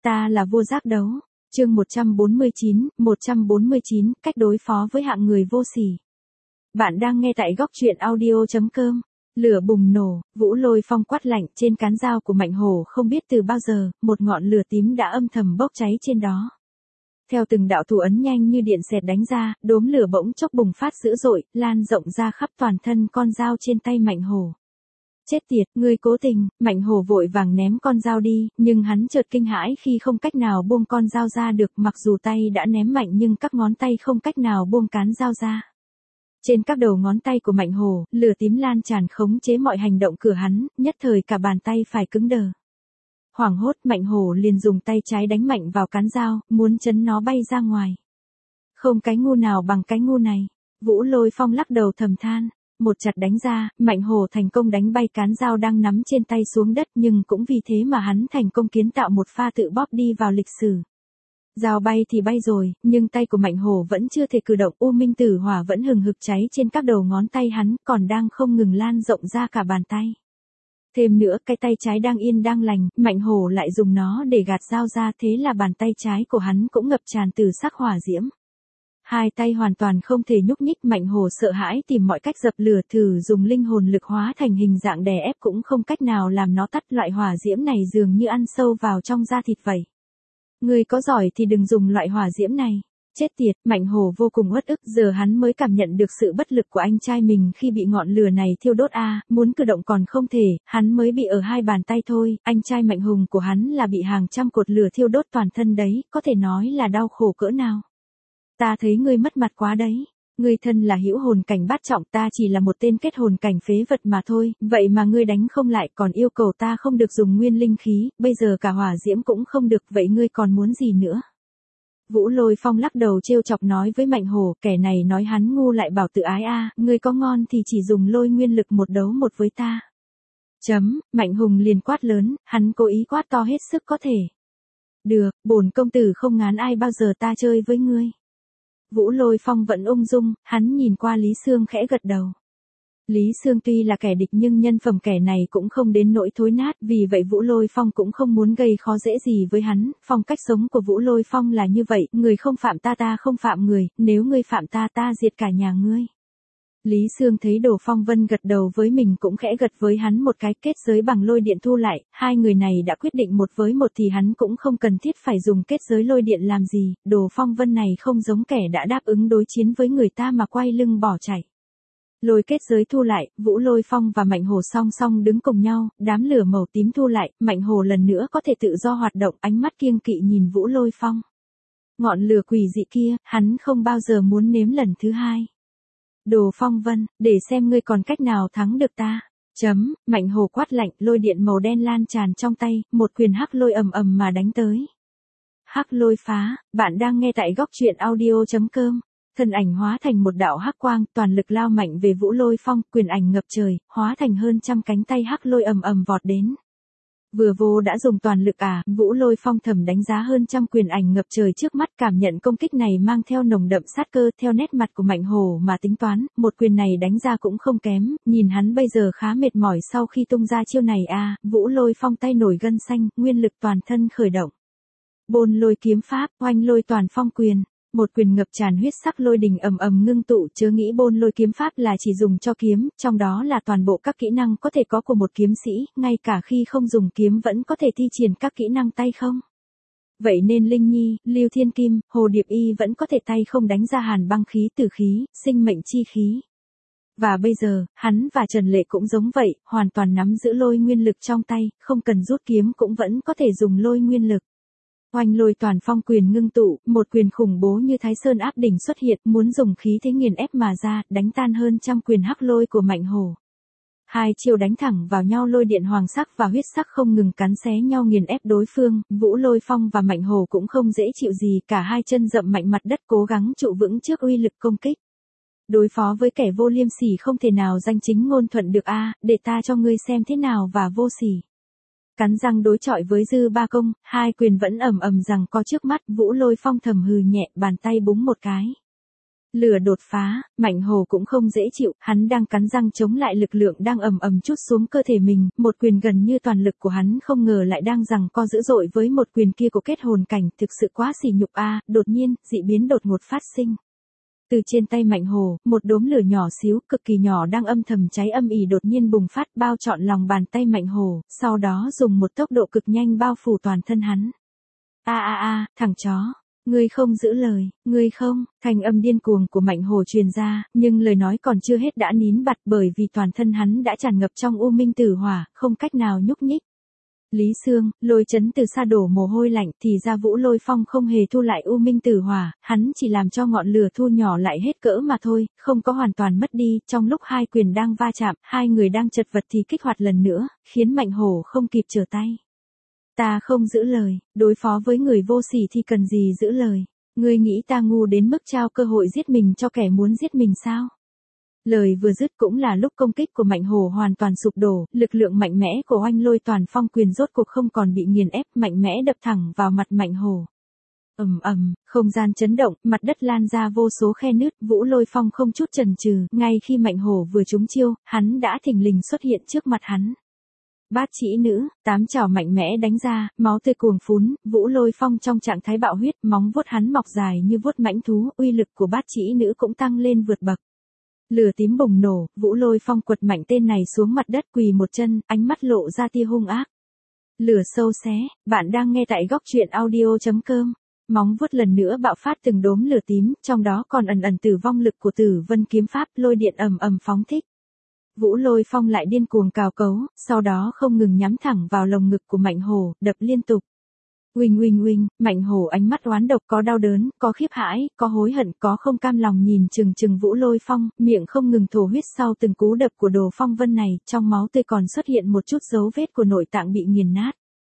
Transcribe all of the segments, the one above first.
Ta là vua giác đấu. Chương 149, cách đối phó với hạng người vô sỉ. Bạn đang nghe tại góc truyện audio.com. Lửa bùng nổ, Vũ Lôi Phong quát lạnh, trên cán dao của Mạnh Hổ không biết từ bao giờ, một ngọn lửa tím đã âm thầm bốc cháy trên đó. Theo từng đạo thủ ấn nhanh như điện xẹt đánh ra, đốm lửa bỗng chốc bùng phát dữ dội, lan rộng ra khắp toàn thân con dao trên tay Mạnh Hổ. Chết tiệt, ngươi cố tình. Mạnh Hổ vội vàng ném con dao đi, nhưng hắn chợt kinh hãi khi không cách nào buông con dao ra được, mặc dù tay đã ném mạnh nhưng các ngón tay không cách nào buông cán dao ra. Trên các đầu ngón tay của Mạnh Hổ, lửa tím lan tràn khống chế mọi hành động của hắn, nhất thời cả bàn tay phải cứng đờ. Hoảng hốt, Mạnh Hổ liền dùng tay trái đánh mạnh vào cán dao, muốn chấn nó bay ra ngoài. Không cái ngu nào bằng cái ngu này. Vũ Lôi Phong lắc đầu thầm than. Một chặt đánh ra, Mạnh Hổ thành công đánh bay cán dao đang nắm trên tay xuống đất, nhưng cũng vì thế mà hắn thành công kiến tạo một pha tự bóp đi vào lịch sử. Dao bay thì bay rồi, nhưng tay của Mạnh Hổ vẫn chưa thể cử động, U Minh Tử Hỏa vẫn hừng hực cháy trên các đầu ngón tay hắn, còn đang không ngừng lan rộng ra cả bàn tay. Thêm nữa, cái tay trái đang yên đang lành, Mạnh Hổ lại dùng nó để gạt dao ra, thế là bàn tay trái của hắn cũng ngập tràn từ sắc hỏa diễm. Hai tay hoàn toàn không thể nhúc nhích, Mạnh Hổ sợ hãi tìm mọi cách dập lửa, thử dùng linh hồn lực hóa thành hình dạng đè ép cũng không cách nào làm nó tắt. Loại hỏa diễm này dường như ăn sâu vào trong da thịt vậy. Người có giỏi thì đừng dùng loại hỏa diễm này. Chết tiệt, Mạnh Hổ vô cùng uất ức, giờ hắn mới cảm nhận được sự bất lực của anh trai mình khi bị ngọn lửa này thiêu đốt muốn cử động còn không thể, hắn mới bị ở hai bàn tay thôi, anh trai Mạnh Hùng của hắn là bị hàng trăm cột lửa thiêu đốt toàn thân đấy, có thể nói là đau khổ cỡ nào. Ta thấy ngươi mất mặt quá đấy. Ngươi thân là hữu hồn cảnh bát trọng, ta chỉ là một tên kết hồn cảnh phế vật mà thôi, vậy mà ngươi đánh không lại, còn yêu cầu ta không được dùng nguyên linh khí, bây giờ cả hỏa diễm cũng không được, vậy ngươi còn muốn gì nữa? Vũ Lôi Phong lắc đầu trêu chọc nói với Mạnh Hổ, kẻ này nói hắn ngu lại bảo tự ái ngươi có ngon thì chỉ dùng lôi nguyên lực một đấu một với ta. Mạnh Hùng liền quát lớn, hắn cố ý quát to hết sức có thể. Được, bổn công tử không ngán ai bao giờ, ta chơi với ngươi. Vũ Lôi Phong vẫn ung dung, hắn nhìn qua Lý Sương khẽ gật đầu. Lý Sương tuy là kẻ địch nhưng nhân phẩm kẻ này cũng không đến nỗi thối nát, vì vậy Vũ Lôi Phong cũng không muốn gây khó dễ gì với hắn. Phong cách sống của Vũ Lôi Phong là như vậy, người không phạm ta, ta không phạm người, nếu ngươi phạm ta, ta diệt cả nhà ngươi. Lý Sương thấy Đồ Phong Vân gật đầu với mình cũng khẽ gật với hắn một cái, kết giới bằng lôi điện thu lại, hai người này đã quyết định một với một thì hắn cũng không cần thiết phải dùng kết giới lôi điện làm gì. Đồ Phong Vân này không giống kẻ đã đáp ứng đối chiến với người ta mà quay lưng bỏ chạy. Lôi kết giới thu lại, Vũ Lôi Phong và Mạnh Hổ song song đứng cùng nhau, đám lửa màu tím thu lại, Mạnh Hổ lần nữa có thể tự do hoạt động, ánh mắt kiêng kỵ nhìn Vũ Lôi Phong. Ngọn lửa quỷ dị kia, hắn không bao giờ muốn nếm lần thứ hai. Đồ Phong Vân, để xem ngươi còn cách nào thắng được ta. Mạnh Hổ quát lạnh, lôi điện màu đen lan tràn trong tay, một quyền hắc lôi ầm ầm mà đánh tới. Hắc lôi phá, bạn đang nghe tại góc truyện audio.com. Thân ảnh hóa thành một đạo hắc quang, toàn lực lao mạnh về Vũ Lôi Phong, quyền ảnh ngập trời, hóa thành hơn trăm cánh tay hắc lôi ầm ầm vọt đến. Vừa vô đã dùng toàn lực Vũ Lôi Phong thầm đánh giá hơn trăm quyền ảnh ngập trời trước mắt, cảm nhận công kích này mang theo nồng đậm sát cơ, theo nét mặt của Mạnh Hổ mà tính toán, một quyền này đánh ra cũng không kém, nhìn hắn bây giờ khá mệt mỏi sau khi tung ra chiêu này Vũ Lôi Phong tay nổi gân xanh, nguyên lực toàn thân khởi động. Bôn lôi kiếm pháp, oanh lôi toàn phong quyền. Một quyền ngập tràn huyết sắc lôi đình ầm ầm ngưng tụ, chớ nghĩ bôn lôi kiếm pháp là chỉ dùng cho kiếm, trong đó là toàn bộ các kỹ năng có thể có của một kiếm sĩ, ngay cả khi không dùng kiếm vẫn có thể thi triển các kỹ năng tay không. Vậy nên Linh Nhi, Lưu Thiên Kim, Hồ Điệp Y vẫn có thể tay không đánh ra hàn băng khí, tử khí, sinh mệnh chi khí. Và bây giờ, hắn và Trần Lệ cũng giống vậy, hoàn toàn nắm giữ lôi nguyên lực trong tay, không cần rút kiếm cũng vẫn có thể dùng lôi nguyên lực. Oanh lôi toàn phong quyền ngưng tụ, một quyền khủng bố như Thái Sơn áp đỉnh xuất hiện, muốn dùng khí thế nghiền ép mà ra, đánh tan hơn trăm quyền hắc lôi của Mạnh Hổ. Hai chiêu đánh thẳng vào nhau, lôi điện hoàng sắc và huyết sắc không ngừng cắn xé nhau nghiền ép đối phương, Vũ Lôi Phong và Mạnh Hổ cũng không dễ chịu gì, cả hai chân dậm mạnh mặt đất cố gắng trụ vững trước uy lực công kích. Đối phó với kẻ vô liêm sỉ không thể nào danh chính ngôn thuận được để ta cho ngươi xem thế nào và vô sỉ. Cắn răng đối chọi với Dư Ba Công, hai quyền vẫn ầm ầm giằng co trước mắt, Vũ Lôi Phong thầm hừ nhẹ, bàn tay búng một cái. Lửa đột phá, Mạnh Hồ cũng không dễ chịu, hắn đang cắn răng chống lại lực lượng đang ầm ầm trút xuống cơ thể mình, một quyền gần như toàn lực của hắn không ngờ lại đang giằng co dữ dội với một quyền kia của kết hồn cảnh, thực sự quá sỉ nhục a. Đột nhiên, dị biến đột ngột phát sinh. Từ trên tay Mạnh Hồ, một đốm lửa nhỏ xíu, cực kỳ nhỏ đang âm thầm cháy âm ỉ đột nhiên bùng phát bao trọn lòng bàn tay Mạnh Hồ, sau đó dùng một tốc độ cực nhanh bao phủ toàn thân hắn. Thằng chó. Ngươi không giữ lời, ngươi không, thanh âm điên cuồng của Mạnh Hồ truyền ra, nhưng lời nói còn chưa hết đã nín bặt bởi vì toàn thân hắn đã tràn ngập trong u minh tử hỏa, không cách nào nhúc nhích. Lý Sương, Lôi Chấn từ xa đổ mồ hôi lạnh, thì ra Vũ Lôi Phong không hề thu lại u minh tử hỏa, hắn chỉ làm cho ngọn lửa thu nhỏ lại hết cỡ mà thôi, không có hoàn toàn mất đi, trong lúc hai quyền đang va chạm, hai người đang chật vật thì kích hoạt lần nữa, khiến Mạnh Hồ không kịp trở tay. Ta không giữ lời, đối phó với người vô sỉ thì cần gì giữ lời, ngươi nghĩ ta ngu đến mức trao cơ hội giết mình cho kẻ muốn giết mình sao? Lời vừa dứt cũng là lúc công kích của Mạnh Hồ hoàn toàn sụp đổ, lực lượng mạnh mẽ của Oanh Lôi Toàn Phong quyền rốt cuộc không còn bị nghiền ép, mạnh mẽ đập thẳng vào mặt Mạnh Hồ. Không gian chấn động, mặt đất lan ra vô số khe nứt, Vũ Lôi Phong không chút chần chừ, ngay khi Mạnh Hồ vừa trúng chiêu, hắn đã thình lình xuất hiện trước mặt hắn. Bát chỉ nữ, 8 chảo mạnh mẽ đánh ra, máu tươi cuồng phún, Vũ Lôi Phong trong trạng thái bạo huyết, móng vuốt hắn mọc dài như vuốt mãnh thú, uy lực của bát chỉ nữ cũng tăng lên vượt bậc. Lửa tím bùng nổ, Vũ Lôi Phong quật mạnh tên này xuống mặt đất quỳ một chân, ánh mắt lộ ra tia hung ác. Lửa sâu xé, bạn đang nghe tại góc truyện audio.com. Móng vuốt lần nữa bạo phát từng đốm lửa tím, trong đó còn ẩn tử vong lực của Tử Vân kiếm pháp, lôi điện ầm ầm phóng thích. Vũ Lôi Phong lại điên cuồng cào cấu, sau đó không ngừng nhắm thẳng vào lồng ngực của Mạnh Hồ, đập liên tục. Uỳnh, Mạnh Hồ ánh mắt oán độc, có đau đớn, có khiếp hãi, có hối hận, có không cam lòng nhìn chừng Vũ Lôi Phong, miệng không ngừng thổ huyết sau từng cú đập của Đồ Phong Vân này, trong máu tươi còn xuất hiện một chút dấu vết của nội tạng bị nghiền nát.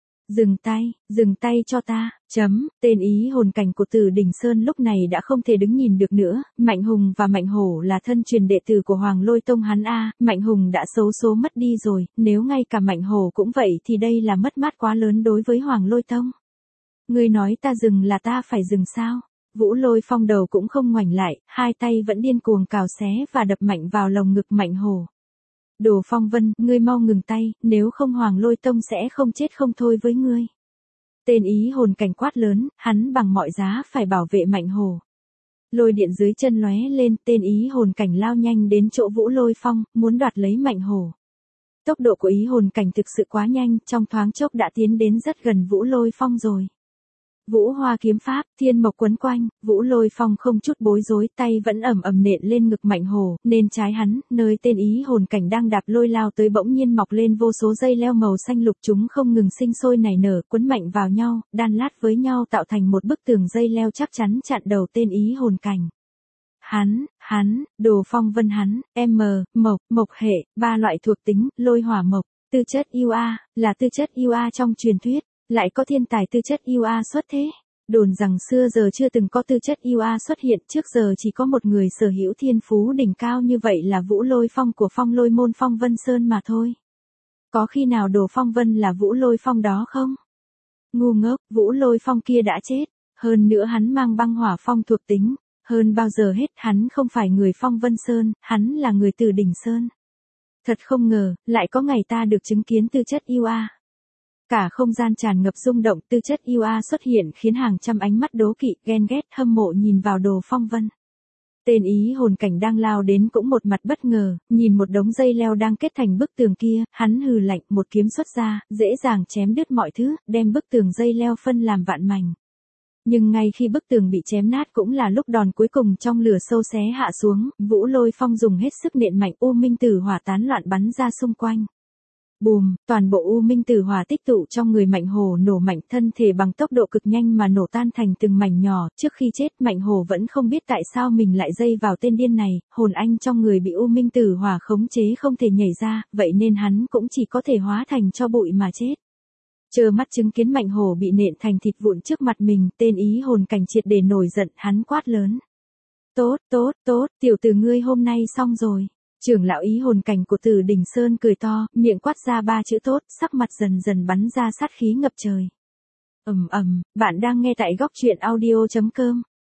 Dừng tay cho ta, tên ý hồn cảnh của Tử Đỉnh Sơn lúc này đã không thể đứng nhìn được nữa, Mạnh Hùng và Mạnh Hổ là thân truyền đệ tử của Hoàng Lôi Tông hắn Mạnh Hùng đã xấu số mất đi rồi, nếu ngay cả Mạnh Hổ cũng vậy thì đây là mất mát quá lớn đối với Hoàng Lôi Tông. Ngươi nói ta dừng là ta phải dừng sao? Vũ Lôi Phong đầu cũng không ngoảnh lại, hai tay vẫn điên cuồng cào xé và đập mạnh vào lồng ngực Mạnh Hổ. Đồ Phong Vân, ngươi mau ngừng tay, nếu không Hoàng Lôi Tông sẽ không chết không thôi với ngươi. Tên ý hồn cảnh quát lớn, hắn bằng mọi giá phải bảo vệ Mạnh Hổ. Lôi điện dưới chân lóe lên, tên ý hồn cảnh lao nhanh đến chỗ Vũ Lôi Phong, muốn đoạt lấy Mạnh Hổ. Tốc độ của ý hồn cảnh thực sự quá nhanh, trong thoáng chốc đã tiến đến rất gần Vũ Lôi Phong rồi. Vũ Hoa kiếm pháp, thiên mộc quấn quanh, Vũ Lôi Phong không chút bối rối, tay vẫn ầm nện lên ngực Mạnh Hồ, nên trái hắn, nơi tên ý hồn cảnh đang đạp lôi lao tới bỗng nhiên mọc lên vô số dây leo màu xanh lục, chúng không ngừng sinh sôi nảy nở, quấn mạnh vào nhau, đan lát với nhau tạo thành một bức tường dây leo chắc chắn chặn đầu tên ý hồn cảnh. Hắn, Đồ Phong Vân hắn, mộc hệ, 3 loại thuộc tính, lôi hỏa mộc, tư chất yêu là tư chất yêu trong truyền thuyết. Lại có thiên tài tư chất yêu xuất thế. Đồn rằng xưa giờ chưa từng có tư chất yêu xuất hiện, trước giờ chỉ có một người sở hữu thiên phú đỉnh cao như vậy là Vũ Lôi Phong của Phong Lôi môn Phong Vân Sơn mà thôi. Có khi nào Đồ Phong Vân là Vũ Lôi Phong đó không? Ngu ngốc, Vũ Lôi Phong kia đã chết. Hơn nữa hắn mang băng hỏa phong thuộc tính. Hơn bao giờ hết hắn không phải người Phong Vân Sơn, hắn là người Tử Đỉnh Sơn. Thật không ngờ, lại có ngày ta được chứng kiến tư chất yêu. Cả không gian tràn ngập rung động, tư chất yêu xuất hiện khiến hàng trăm ánh mắt đố kỵ, ghen ghét, hâm mộ nhìn vào Đồ Phong Vân. Tên ý hồn cảnh đang lao đến cũng một mặt bất ngờ, nhìn một đống dây leo đang kết thành bức tường kia, hắn hừ lạnh, một kiếm xuất ra, dễ dàng chém đứt mọi thứ, đem bức tường dây leo phân làm vạn mảnh. Nhưng ngay khi bức tường bị chém nát cũng là lúc đòn cuối cùng trong lửa sâu xé hạ xuống, Vũ Lôi Phong dùng hết sức nện mạnh, u minh tử hỏa tán loạn bắn ra xung quanh. Bùm, toàn bộ u minh tử hỏa tích tụ trong người Mạnh Hồ nổ mạnh, thân thể bằng tốc độ cực nhanh mà nổ tan thành từng mảnh nhỏ, trước khi chết Mạnh Hồ vẫn không biết tại sao mình lại dây vào tên điên này, hồn anh trong người bị u minh tử hỏa khống chế không thể nhảy ra, vậy nên hắn cũng chỉ có thể hóa thành tro bụi mà chết. Trơ mắt chứng kiến Mạnh Hồ bị nện thành thịt vụn trước mặt mình, tên ý hồn cảnh triệt để nổi giận, hắn quát lớn. Tốt, tiểu tử ngươi hôm nay xong rồi. Trưởng lão ý hồn cảnh của Tử Đỉnh Sơn cười to, miệng quát ra 3 chữ tốt, sắc mặt dần dần bắn ra sát khí ngập trời. Bạn đang nghe tại góc truyện audio.com.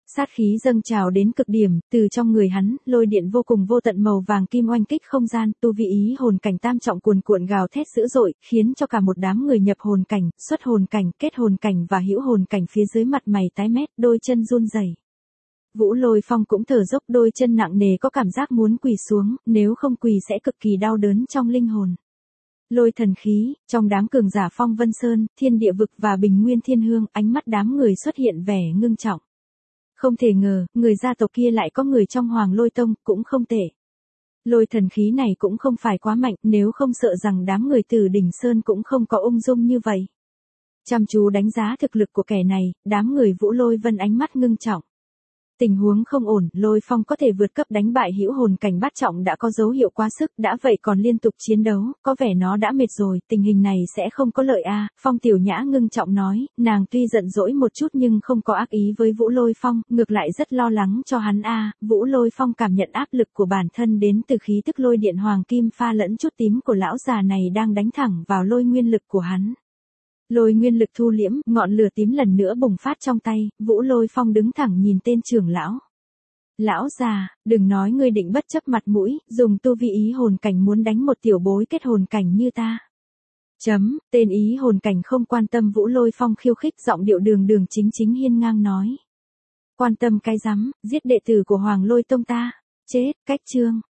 Sát khí dâng trào đến cực điểm, từ trong người hắn, lôi điện vô cùng vô tận màu vàng kim oanh kích không gian, tu vi ý hồn cảnh tam trọng cuồn cuộn gào thét dữ dội, khiến cho cả một đám người nhập hồn cảnh, xuất hồn cảnh, kết hồn cảnh và hữu hồn cảnh phía dưới mặt mày tái mét, đôi chân run rẩy. Vũ Lôi Phong cũng thở dốc, đôi chân nặng nề có cảm giác muốn quỳ xuống, nếu không quỳ sẽ cực kỳ đau đớn trong linh hồn. Lôi thần khí, trong đám cường giả Phong Vân Sơn, Thiên Địa Vực và Bình Nguyên Thiên Hương, ánh mắt đám người xuất hiện vẻ ngưng trọng. Không thể ngờ, người gia tộc kia lại có người trong Hoàng Lôi Tông, cũng không tệ. Lôi thần khí này cũng không phải quá mạnh, nếu không sợ rằng đám người từ đỉnh Sơn cũng không có ung dung như vậy. Chăm chú đánh giá thực lực của kẻ này, đám người Vũ Lôi Vân ánh mắt ngưng trọng. Tình huống không ổn, Lôi Phong có thể vượt cấp đánh bại hữu hồn cảnh bát trọng đã có dấu hiệu quá sức, đã vậy còn liên tục chiến đấu, có vẻ nó đã mệt rồi, tình hình này sẽ không có lợi a. Phong Tiểu Nhã ngưng trọng nói, nàng tuy giận dỗi một chút nhưng không có ác ý với Vũ Lôi Phong, ngược lại rất lo lắng cho hắn a. Vũ Lôi Phong cảm nhận áp lực của bản thân đến từ khí tức lôi điện hoàng kim pha lẫn chút tím của lão già này đang đánh thẳng vào lôi nguyên lực của hắn. Lôi nguyên lực thu liễm, ngọn lửa tím lần nữa bùng phát trong tay, Vũ Lôi Phong đứng thẳng nhìn tên trưởng lão. Lão già, đừng nói ngươi định bất chấp mặt mũi, dùng tu vi ý hồn cảnh muốn đánh một tiểu bối kết hồn cảnh như ta. Tên ý hồn cảnh không quan tâm Vũ Lôi Phong khiêu khích, giọng điệu đường đường chính chính hiên ngang nói. Quan tâm cái rắm, giết đệ tử của Hoàng Lôi Tông ta. Chết, cách chương.